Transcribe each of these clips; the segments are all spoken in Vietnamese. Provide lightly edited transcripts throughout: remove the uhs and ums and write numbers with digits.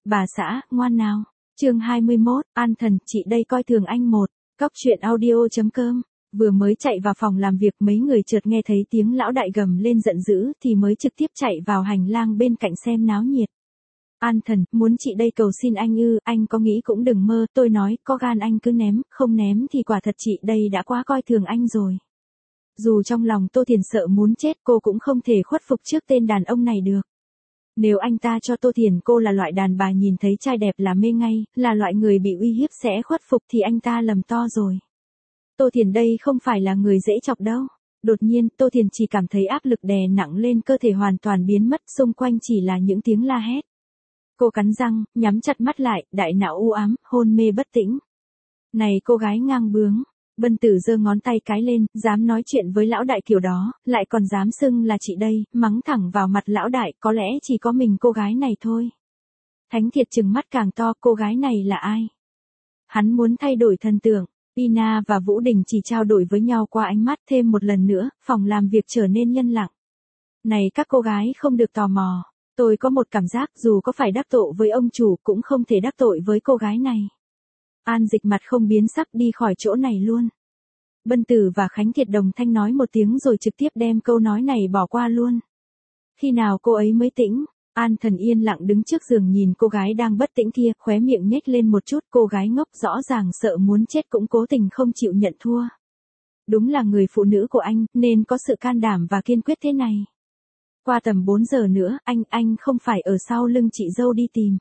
Bà xã, ngoan nào. Chương 21, An Thần, chị đây coi thường anh một. Cóc truyện audio.com. Vừa mới chạy vào phòng làm việc, mấy người chợt nghe thấy tiếng lão đại gầm lên giận dữ thì mới trực tiếp chạy vào hành lang bên cạnh xem náo nhiệt. An Thần, muốn chị đây cầu xin anh ư? Anh có nghĩ cũng đừng mơ, tôi nói, có gan anh cứ ném, không ném thì quả thật chị đây đã quá coi thường anh rồi. Dù trong lòng Tô Thiền sợ muốn chết, cô cũng không thể khuất phục trước tên đàn ông này được. Nếu anh ta cho Tô Thiền cô là loại đàn bà nhìn thấy trai đẹp là mê ngay, là loại người bị uy hiếp sẽ khuất phục thì anh ta lầm to rồi. Tô Thiền đây không phải là người dễ chọc đâu. Đột nhiên, Tô Thiền chỉ cảm thấy áp lực đè nặng lên cơ thể hoàn toàn biến mất, xung quanh chỉ là những tiếng la hét. Cô cắn răng, nhắm chặt mắt lại, đại não u ám, hôn mê bất tĩnh. Này cô gái ngang bướng. Bân Tử giơ ngón tay cái lên, dám nói chuyện với lão đại kiểu đó, lại còn dám xưng là chị đây, mắng thẳng vào mặt lão đại, có lẽ chỉ có mình cô gái này thôi. Thánh Thiệt trừng mắt càng to, cô gái này là ai? Hắn muốn thay đổi thần tượng. Ina và Vũ Đình chỉ trao đổi với nhau qua ánh mắt, thêm một lần nữa, phòng làm việc trở nên yên lặng. Này các cô gái không được tò mò, tôi có một cảm giác dù có phải đắc tội với ông chủ cũng không thể đắc tội với cô gái này. An Dịch mặt không biến sắc đi khỏi chỗ này luôn. Bân Tử và Khánh Thiệt đồng thanh nói một tiếng rồi trực tiếp đem câu nói này bỏ qua luôn. Khi nào cô ấy mới tĩnh? An Thần yên lặng đứng trước giường nhìn cô gái đang bất tĩnh kia, khóe miệng nhếch lên một chút, cô gái ngốc rõ ràng sợ muốn chết cũng cố tình không chịu nhận thua. Đúng là người phụ nữ của anh, nên có sự can đảm và kiên quyết thế này. Qua tầm 4 giờ nữa, anh không phải ở sau lưng chị dâu đi tìm.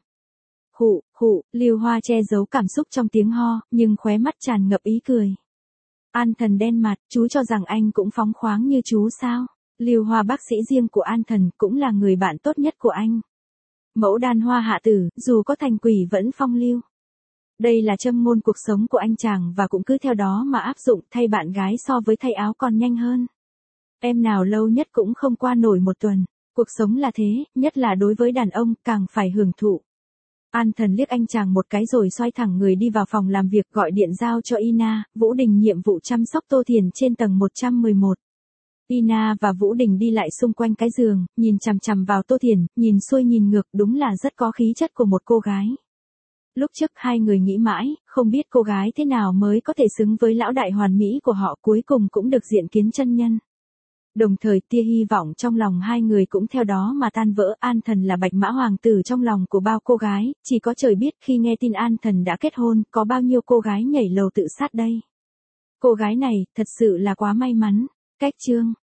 Hụ, Lưu Hoa che giấu cảm xúc trong tiếng ho, nhưng khóe mắt tràn ngập ý cười. An Thần đen mặt, chú cho rằng anh cũng phóng khoáng như chú sao? Lưu Hoa bác sĩ riêng của An Thần, cũng là người bạn tốt nhất của anh. Mẫu đan hoa hạ tử, dù có thành quỷ vẫn phong lưu. Đây là châm ngôn cuộc sống của anh chàng và cũng cứ theo đó mà áp dụng, thay bạn gái so với thay áo còn nhanh hơn. Em nào lâu nhất cũng không qua nổi một tuần. Cuộc sống là thế, nhất là đối với đàn ông, càng phải hưởng thụ. An Thần liếc anh chàng một cái rồi xoay thẳng người đi vào phòng làm việc, gọi điện giao cho Ina, Vũ Đình nhiệm vụ chăm sóc Tô Thiền trên tầng 111. Ina và Vũ Đình đi lại xung quanh cái giường, nhìn chằm chằm vào Tô Thiền, nhìn xuôi nhìn ngược, đúng là rất có khí chất của một cô gái. Lúc trước hai người nghĩ mãi, không biết cô gái thế nào mới có thể xứng với lão đại hoàn mỹ của họ, cuối cùng cũng được diện kiến chân nhân. Đồng thời tia hy vọng trong lòng hai người cũng theo đó mà tan vỡ. An Thần là bạch mã hoàng tử trong lòng của bao cô gái, chỉ có trời biết khi nghe tin An Thần đã kết hôn, có bao nhiêu cô gái nhảy lầu tự sát đây. Cô gái này, thật sự là quá may mắn. Cách chương